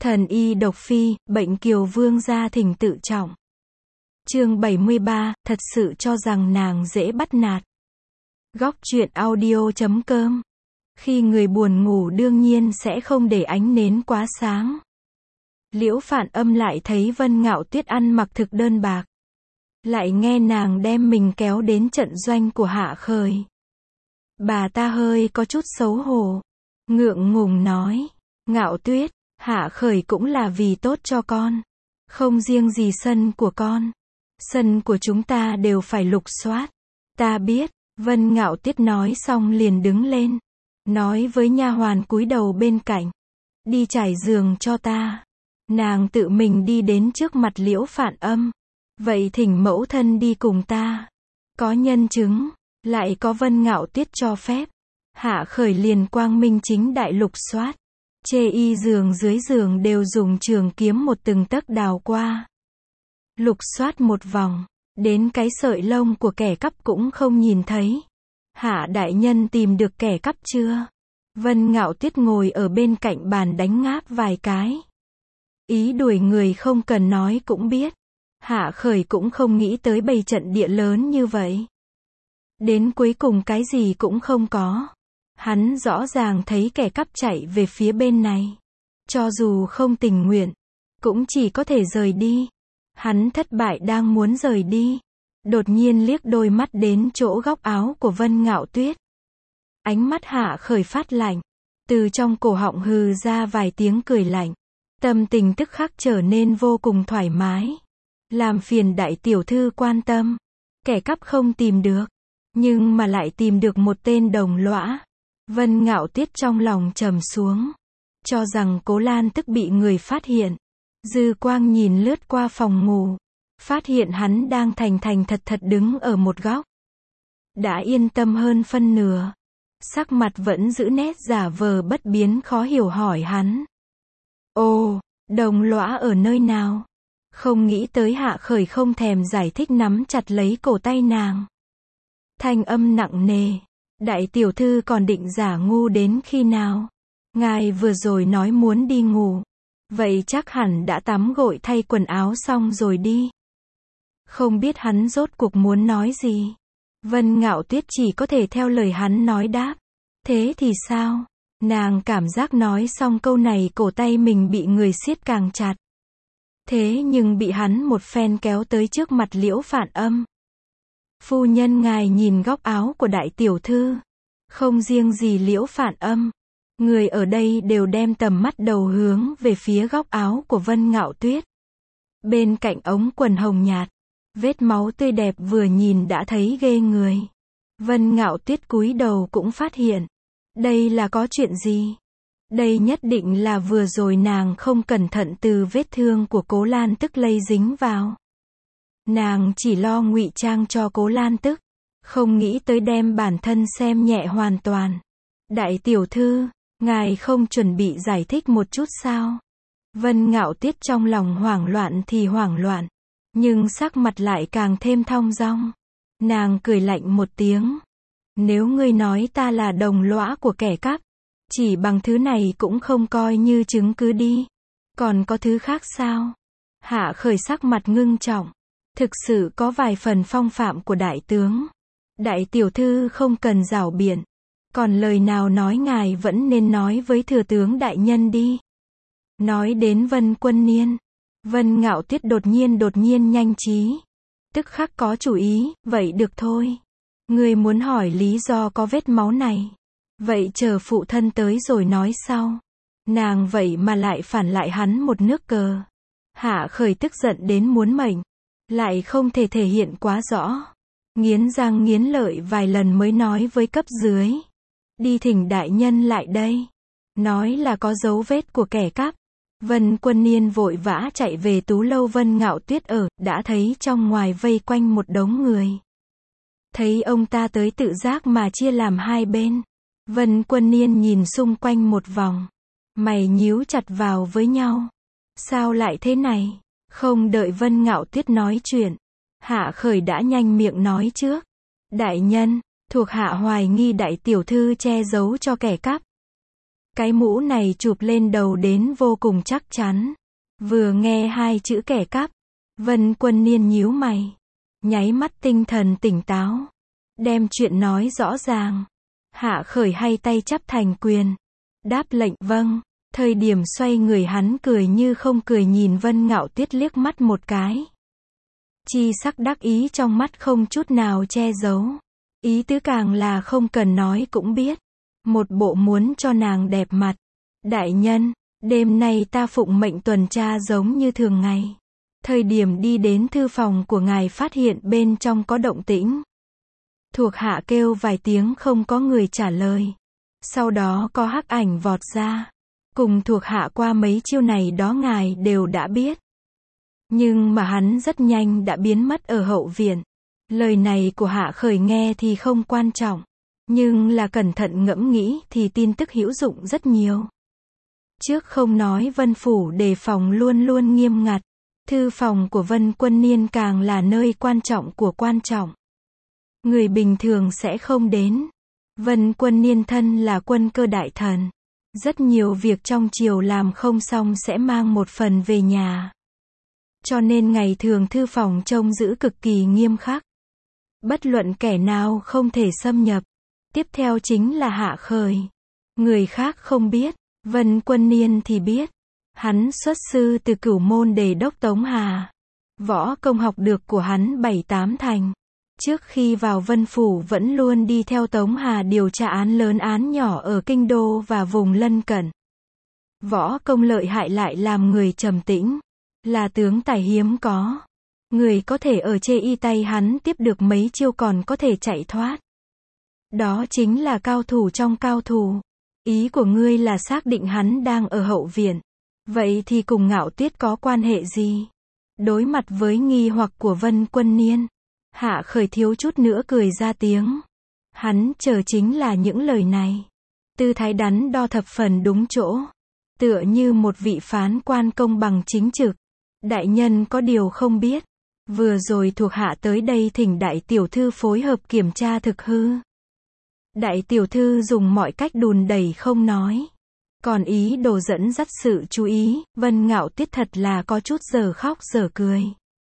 Thần y độc phi, bệnh Kiều Vương gia thỉnh tự trọng. Chương 73, thật sự cho rằng nàng dễ bắt nạt. Góc truyện audio.com. Khi người buồn ngủ đương nhiên sẽ không để ánh nến quá sáng. Liễu Phạn Âm lại thấy Vân Ngạo Tuyết ăn mặc thực đơn bạc. Lại nghe nàng đem mình kéo đến trận doanh của Hạ Khởi. Bà ta hơi có chút xấu hổ. Ngượng ngùng nói, Ngạo Tuyết, Hạ Khởi cũng là vì tốt cho con. Không riêng gì sân của con. Sân của chúng ta đều phải lục soát. Ta biết, Vân Ngạo Tuyết nói xong liền đứng lên. Nói với nha hoàn cúi đầu bên cạnh. Đi trải giường cho ta. Nàng tự mình đi đến trước mặt Liễu Phạn Âm. Vậy thỉnh mẫu thân đi cùng ta. Có nhân chứng, lại có Vân Ngạo Tuyết cho phép. Hạ Khởi liền quang minh chính đại lục soát. Chê y giường dưới giường đều dùng trường kiếm một từng tấc đào qua. Lục soát một vòng, đến cái sợi lông của kẻ cắp cũng không nhìn thấy. Hạ đại nhân tìm được kẻ cắp chưa? Vân Ngạo Tuyết ngồi ở bên cạnh bàn đánh ngáp vài cái. Ý đuổi người không cần nói cũng biết. Hạ Khởi cũng không nghĩ tới bày trận địa lớn như vậy. Đến cuối cùng cái gì cũng không có. Hắn rõ ràng thấy kẻ cắp chạy về phía bên này. Cho dù không tình nguyện, cũng chỉ có thể rời đi. Hắn thất bại đang muốn rời đi. Đột nhiên liếc đôi mắt đến chỗ góc áo của Vân Ngạo Tuyết. Ánh mắt Hạ Khởi phát lạnh. Từ trong cổ họng hừ ra vài tiếng cười lạnh. Tâm tình tức khắc trở nên vô cùng thoải mái. Làm phiền đại tiểu thư quan tâm. Kẻ cắp không tìm được. Nhưng mà lại tìm được một tên đồng lõa. Vân Ngạo Tuyết trong lòng trầm xuống. Cho rằng Cố Lan tức bị người phát hiện. Dư quang nhìn lướt qua phòng ngủ. Phát hiện hắn đang thành thành thật thật đứng ở một góc. Đã yên tâm hơn phân nửa. Sắc mặt vẫn giữ nét giả vờ bất biến khó hiểu hỏi hắn. Ồ, đồng lõa ở nơi nào? Không nghĩ tới Hạ Khởi không thèm giải thích nắm chặt lấy cổ tay nàng. Thanh âm nặng nề. Đại tiểu thư còn định giả ngu đến khi nào? Ngài vừa rồi nói muốn đi ngủ. Vậy chắc hẳn đã tắm gội thay quần áo xong rồi đi. Không biết hắn rốt cuộc muốn nói gì. Vân Ngạo Tuyết chỉ có thể theo lời hắn nói đáp. Thế thì sao? Nàng cảm giác nói xong câu này cổ tay mình bị người siết càng chặt. Thế nhưng bị hắn một phen kéo tới trước mặt Liễu Phạn Âm. Phu nhân ngài nhìn góc áo của đại tiểu thư. Không riêng gì Liễu Phạn Âm. Người ở đây đều đem tầm mắt đầu hướng về phía góc áo của Vân Ngạo Tuyết. Bên cạnh ống quần hồng nhạt. Vết máu tươi đẹp vừa nhìn đã thấy ghê người. Vân Ngạo Tuyết cúi đầu cũng phát hiện. Đây là có chuyện gì? Đây nhất định là vừa rồi nàng không cẩn thận từ vết thương của Cố Lan Tức lây dính vào. Nàng chỉ lo ngụy trang cho Cố Lan Tức. Không nghĩ tới đem bản thân xem nhẹ hoàn toàn. Đại tiểu thư, ngài không chuẩn bị giải thích một chút sao? Vân Ngạo Tuyết trong lòng hoảng loạn thì hoảng loạn. Nhưng sắc mặt lại càng thêm thong dong. Nàng cười lạnh một tiếng. Nếu ngươi nói ta là đồng lõa của kẻ cắp, chỉ bằng thứ này cũng không coi như chứng cứ đi. Còn có thứ khác sao? Hạ Khởi sắc mặt ngưng trọng. Thực sự có vài phần phong phạm của đại tướng. Đại tiểu thư không cần giảo biện. Còn lời nào nói ngài vẫn nên nói với thừa tướng đại nhân đi. Nói đến Vân Quân Niên. Vân Ngạo Tuyết đột nhiên nhanh trí. Tức khắc có chủ ý, vậy được thôi. Ngươi muốn hỏi lý do có vết máu này. Vậy chờ phụ thân tới rồi nói sau. Nàng vậy mà lại phản lại hắn một nước cờ. Hạ Khởi tức giận đến muốn mệnh. Lại không thể thể hiện quá rõ. Nghiến răng nghiến lợi vài lần mới nói với cấp dưới. Đi thỉnh đại nhân lại đây. Nói là có dấu vết của kẻ cắp. Vân Quân Niên vội vã chạy về tú lâu Vân Ngạo Tuyết ở, đã thấy trong ngoài vây quanh một đống người. Thấy ông ta tới tự giác mà chia làm hai bên. Vân Quân Niên nhìn xung quanh một vòng. Mày nhíu chặt vào với nhau. Sao lại thế này? Không đợi Vân Ngạo Tuyết nói chuyện. Hạ Khởi đã nhanh miệng nói trước. Đại nhân, thuộc hạ hoài nghi đại tiểu thư che giấu cho kẻ cắp. Cái mũ này chụp lên đầu đến vô cùng chắc chắn. Vừa nghe hai chữ kẻ cắp, Vân Quân Niên nhíu mày, nháy mắt tinh thần tỉnh táo, đem chuyện nói rõ ràng. Hạ Khởi hay tay chắp thành quyền, đáp lệnh vâng. Thời điểm xoay người hắn cười như không cười nhìn Vân Ngạo Tuyết liếc mắt một cái. Chi sắc đắc ý trong mắt không chút nào che giấu. Ý tứ càng là không cần nói cũng biết. Một bộ muốn cho nàng đẹp mặt. Đại nhân, đêm nay ta phụng mệnh tuần tra giống như thường ngày. Thời điểm đi đến thư phòng của ngài phát hiện bên trong có động tĩnh. Thuộc hạ kêu vài tiếng không có người trả lời. Sau đó có hắc ảnh vọt ra. Cùng thuộc hạ qua mấy chiêu này đó ngài đều đã biết. Nhưng mà hắn rất nhanh đã biến mất ở hậu viện. Lời này của Hạ Khởi nghe thì không quan trọng. Nhưng là cẩn thận ngẫm nghĩ thì tin tức hữu dụng rất nhiều. Trước không nói Vân Phủ đề phòng luôn luôn nghiêm ngặt. Thư phòng của Vân Quân Niên càng là nơi quan trọng của quan trọng. Người bình thường sẽ không đến. Vân Quân Niên thân là quân cơ đại thần. Rất nhiều việc trong triều làm không xong sẽ mang một phần về nhà. Cho nên ngày thường thư phòng trông giữ cực kỳ nghiêm khắc. Bất luận kẻ nào không thể xâm nhập. Tiếp theo chính là Hạ Khởi. Người khác không biết, Vân Quân Niên thì biết. Hắn xuất sư từ Cửu Môn Đề Đốc Tống Hà. Võ công học được của hắn 7-8 thành. Trước khi vào Vân Phủ vẫn luôn đi theo Tống Hà điều tra án lớn án nhỏ ở Kinh Đô và vùng lân cận. Võ công lợi hại lại làm người trầm tĩnh. Là tướng tài hiếm có. Người có thể ở chê y tay hắn tiếp được mấy chiêu còn có thể chạy thoát. Đó chính là cao thủ trong cao thủ. Ý của ngươi là xác định hắn đang ở hậu viện. Vậy thì cùng Ngạo Tuyết có quan hệ gì? Đối mặt với nghi hoặc của Vân Quân Niên, Hạ Khởi thiếu chút nữa cười ra tiếng. Hắn chờ chính là những lời này. Tư thái đắn đo thập phần đúng chỗ. Tựa như một vị phán quan công bằng chính trực. Đại nhân có điều không biết. Vừa rồi thuộc hạ tới đây thỉnh đại tiểu thư phối hợp kiểm tra thực hư. Đại tiểu thư dùng mọi cách đùn đẩy không nói. Còn ý đồ dẫn dắt sự chú ý, Vân Ngạo Tuyết thật là có chút giờ khóc giờ cười.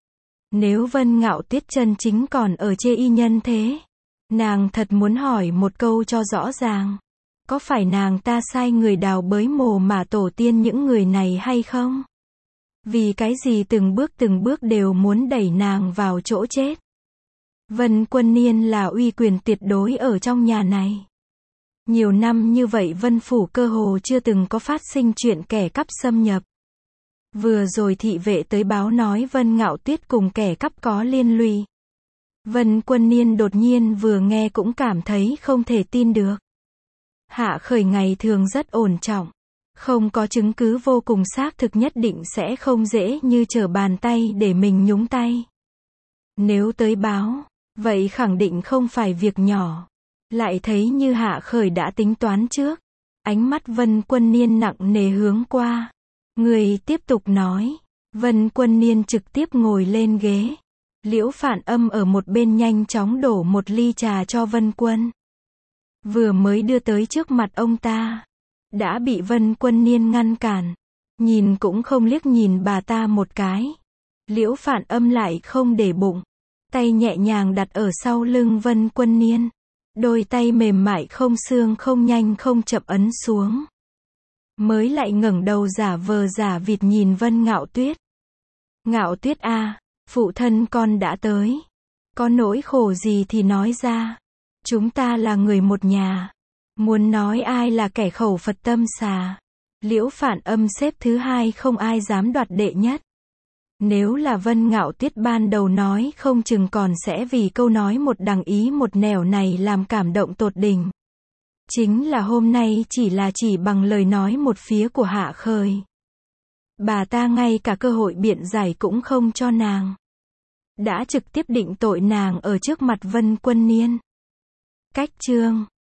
Nếu Vân Ngạo Tuyết chân chính còn ở chê y nhân thế, nàng thật muốn hỏi một câu cho rõ ràng. Có phải nàng ta sai người đào bới mồ mà tổ tiên những người này hay không? Vì cái gì từng bước đều muốn đẩy nàng vào chỗ chết? Vân Quân Niên là uy quyền tuyệt đối ở trong nhà này. Nhiều năm như vậy Vân Phủ cơ hồ chưa từng có phát sinh chuyện kẻ cắp xâm nhập. Vừa rồi thị vệ tới báo nói Vân Ngạo Tuyết cùng kẻ cắp có liên lụy. Vân Quân Niên đột nhiên vừa nghe cũng cảm thấy không thể tin được. Hạ Khởi ngày thường rất ổn trọng. Không có chứng cứ vô cùng xác thực nhất định sẽ không dễ như trở bàn tay để mình nhúng tay. Nếu tới báo, vậy khẳng định không phải việc nhỏ. Lại thấy như Hạ Khởi đã tính toán trước. Ánh mắt Vân Quân Niên nặng nề hướng qua. Người tiếp tục nói. Vân Quân Niên trực tiếp ngồi lên ghế. Liễu Phản Âm ở một bên nhanh chóng đổ một ly trà cho Vân Quân. Vừa mới đưa tới trước mặt ông ta. Đã bị Vân Quân Niên ngăn cản. Nhìn cũng không liếc nhìn bà ta một cái. Liễu Phản Âm lại không để bụng. Tay nhẹ nhàng đặt ở sau lưng Vân Quân Niên. Đôi tay mềm mại không xương không nhanh không chậm ấn xuống. Mới lại ngẩng đầu giả vờ giả vịt nhìn Vân Ngạo Tuyết. Ngạo Tuyết a, phụ thân con đã tới. Có nỗi khổ gì thì nói ra. Chúng ta là người một nhà. Muốn nói ai là kẻ khẩu Phật tâm xà. Liễu Phản Âm xếp thứ hai không ai dám đoạt đệ nhất. Nếu là Vân Ngạo Tuyết ban đầu nói không chừng còn sẽ vì câu nói một đằng ý một nẻo này làm cảm động tột đỉnh. Chính là hôm nay chỉ bằng lời nói một phía của Hạ Khởi. Bà ta ngay cả cơ hội biện giải cũng không cho nàng. Đã trực tiếp định tội nàng ở trước mặt Vân Quân Niên. Cách chương